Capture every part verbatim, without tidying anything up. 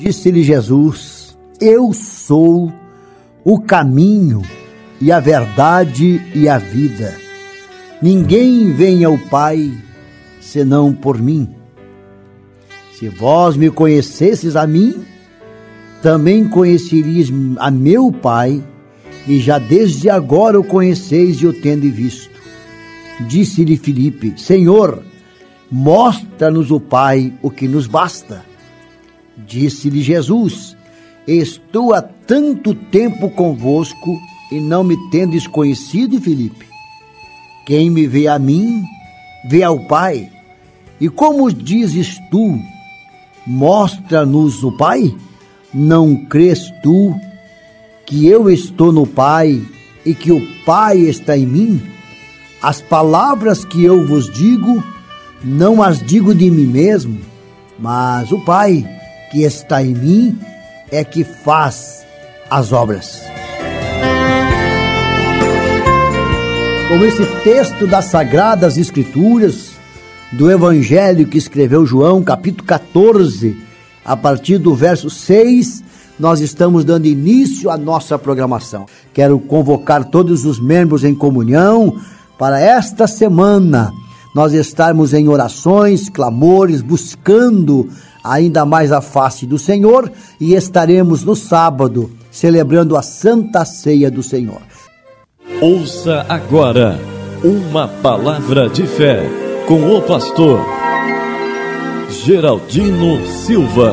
Disse-lhe Jesus: eu sou o caminho e a verdade e a vida. Ninguém vem ao Pai senão por mim. Se vós me conhecesses a mim, também conheceríeis a meu Pai, e já desde agora o conheceis e o tendes visto. Disse-lhe Filipe: Senhor, mostra-nos o Pai, o que nos basta. Disse-lhe Jesus: estou há tanto tempo convosco e não me tendes conhecido, Filipe? Quem me vê a mim, vê ao Pai. E como dizes tu, mostra-nos o Pai? Não crês tu que eu estou no Pai e que o Pai está em mim? As palavras que eu vos digo, não as digo de mim mesmo, mas o Pai que está em mim é que faz as obras. Com esse texto das Sagradas Escrituras, do Evangelho que escreveu João, capítulo quatorze, a partir do verso seis, nós estamos dando início à nossa programação. Quero convocar todos os membros em comunhão para esta semana nós estarmos em orações, clamores, buscando ainda mais a face do Senhor, e estaremos no sábado celebrando a Santa Ceia do Senhor. Ouça agora uma palavra de fé com o pastor Geraldino Silva.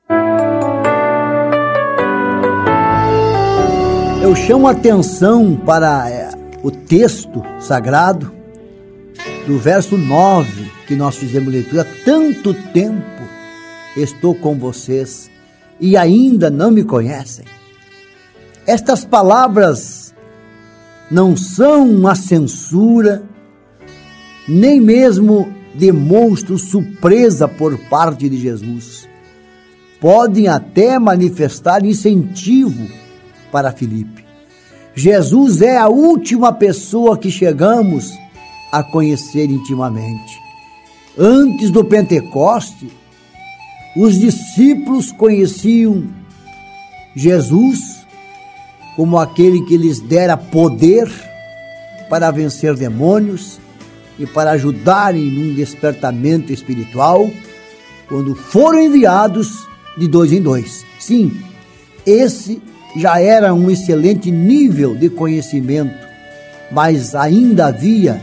Eu chamo a atenção para é, o texto sagrado do verso nove que nós fizemos leitura. Tanto tempo estou com vocês e ainda não me conhecem. Estas palavras não são uma censura, nem mesmo demonstram surpresa por parte de Jesus. Podem até manifestar incentivo para Filipe. Jesus é a última pessoa que chegamos a conhecer intimamente. Antes do Pentecoste, os discípulos conheciam Jesus como aquele que lhes dera poder para vencer demônios e para ajudarem num despertamento espiritual, quando foram enviados de dois em dois. Sim, esse já era um excelente nível de conhecimento, mas ainda havia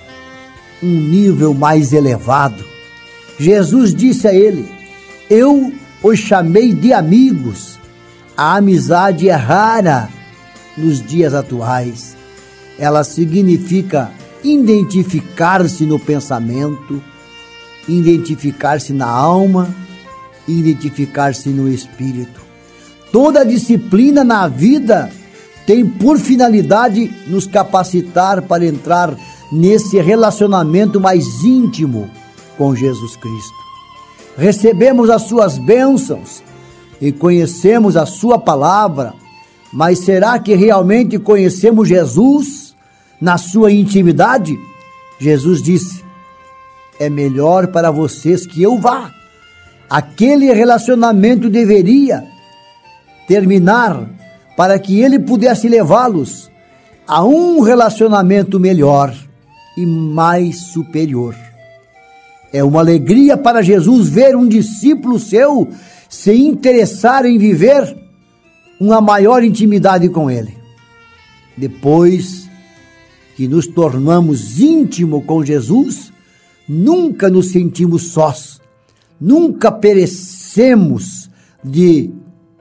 um nível mais elevado. Jesus disse a ele: eu os chamei de amigos. A amizade é rara nos dias atuais. Ela significa identificar-se no pensamento, identificar-se na alma, identificar-se no espírito. Toda disciplina na vida tem por finalidade nos capacitar para entrar nesse relacionamento mais íntimo com Jesus Cristo. Recebemos as suas bênçãos e conhecemos a sua palavra, mas será que realmente conhecemos Jesus na sua intimidade? Jesus disse: é melhor para vocês que eu vá. Aquele relacionamento deveria terminar para que ele pudesse levá-los a um relacionamento melhor e mais superior. É uma alegria para Jesus ver um discípulo seu se interessar em viver uma maior intimidade com ele. Depois que nos tornamos íntimos com Jesus, nunca nos sentimos sós, nunca perecemos de,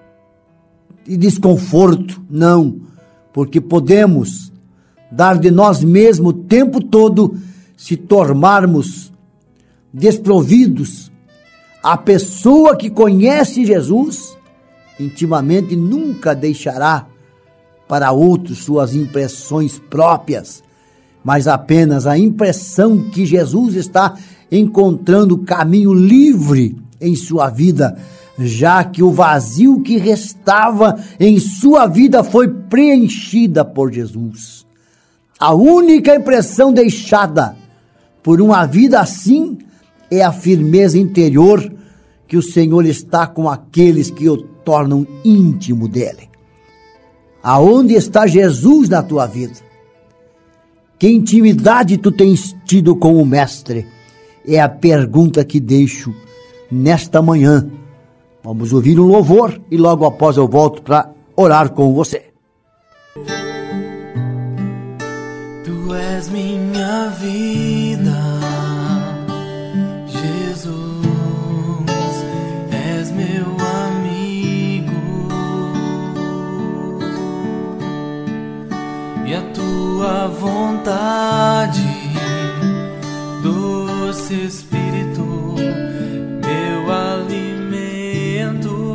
de desconforto, não, porque podemos dar de nós mesmos o tempo todo se tornarmos desprovidos. A pessoa que conhece Jesus intimamente nunca deixará para outros suas impressões próprias, mas apenas a impressão que Jesus está encontrando caminho livre em sua vida, já que o vazio que restava em sua vida foi preenchida por Jesus. A única impressão deixada por uma vida assim é a firmeza interior que o Senhor está com aqueles que o tornam íntimo dele. Aonde está Jesus na tua vida? Que intimidade tu tens tido com o Mestre? É a pergunta que deixo nesta manhã. Vamos ouvir um louvor e logo após eu volto para orar com você. Tu és minha vida, Jesus, és meu amigo, e a tua vontade, doce Espírito, meu alimento.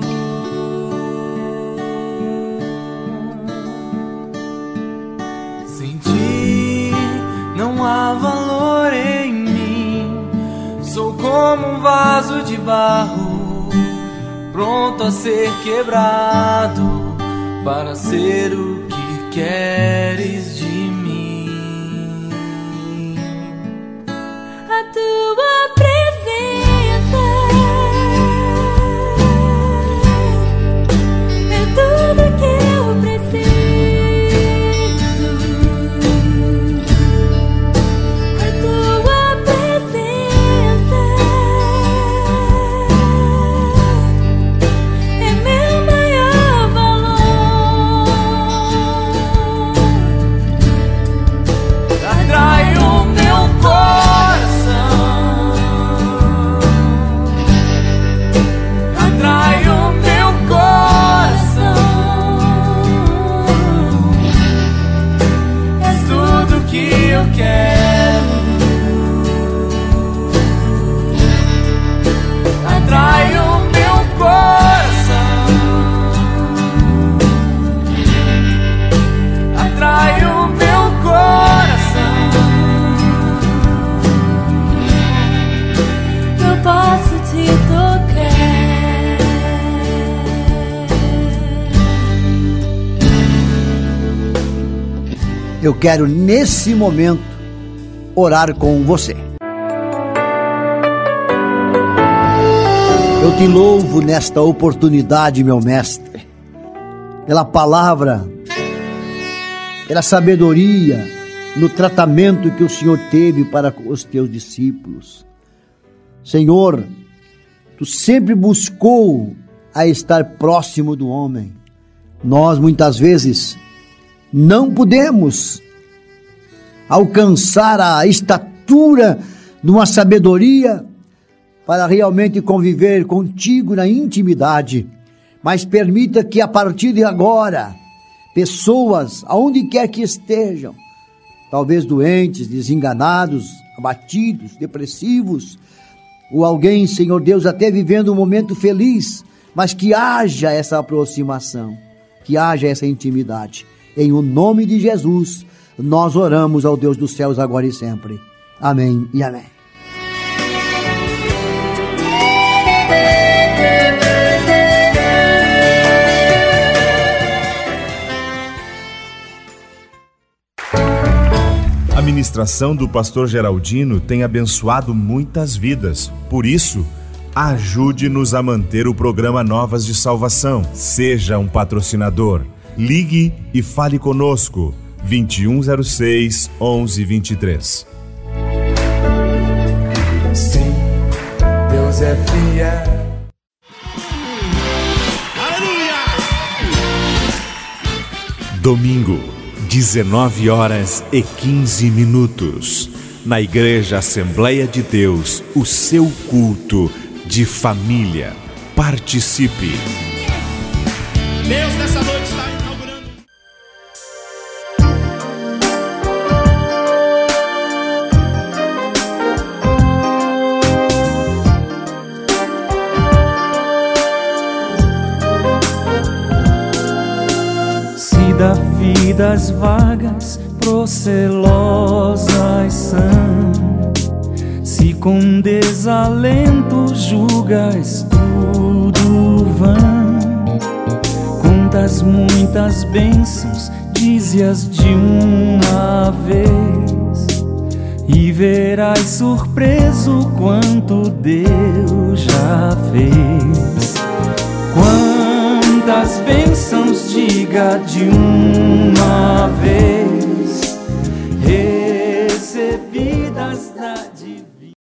Sem ti não há valor em mim, sou como um vaso de barro, pronto a ser quebrado, para ser o que queres de mim. A tua presença é tudo que eu preciso. A tua presença é meu maior valor. Atrai o meu coração, atrai o meu coração. És tudo que eu quero. Atrai o meu coração, atrai o meu coração. Eu posso te tocar. Eu quero nesse momento orar com você. Eu te louvo nesta oportunidade, meu Mestre, pela palavra, pela sabedoria no tratamento que o Senhor teve para os teus discípulos. Senhor, tu sempre buscou a estar próximo do homem. Nós muitas vezes não podemos alcançar a estatura de uma sabedoria para realmente conviver contigo na intimidade, mas permita que a partir de agora, pessoas, aonde quer que estejam, talvez doentes, desenganados, abatidos, depressivos, ou alguém, Senhor Deus, até vivendo um momento feliz, mas que haja essa aproximação, que haja essa intimidade. Em o nome de Jesus, nós oramos ao Deus dos céus agora e sempre. Amém e amém. A ministração do pastor Geraldino tem abençoado muitas vidas. Por isso, ajude-nos a manter o programa Novas de Salvação. Seja um patrocinador. Ligue e fale conosco. vinte e um zero seis, onze vinte e três. Sim, Deus é fiel. Domingo, dezenove horas e quinze minutos, na Igreja Assembleia de Deus, o seu culto de família. Participe! Deus nessa noite está inaugurando. Se da vidas vagas, procelosas são, se com desalento julgas tudo vão, quantas muitas bênçãos dize-as de uma vez, e verás surpreso quanto Deus já fez. Quantas bênçãos, diga de uma vez, recebidas da divina.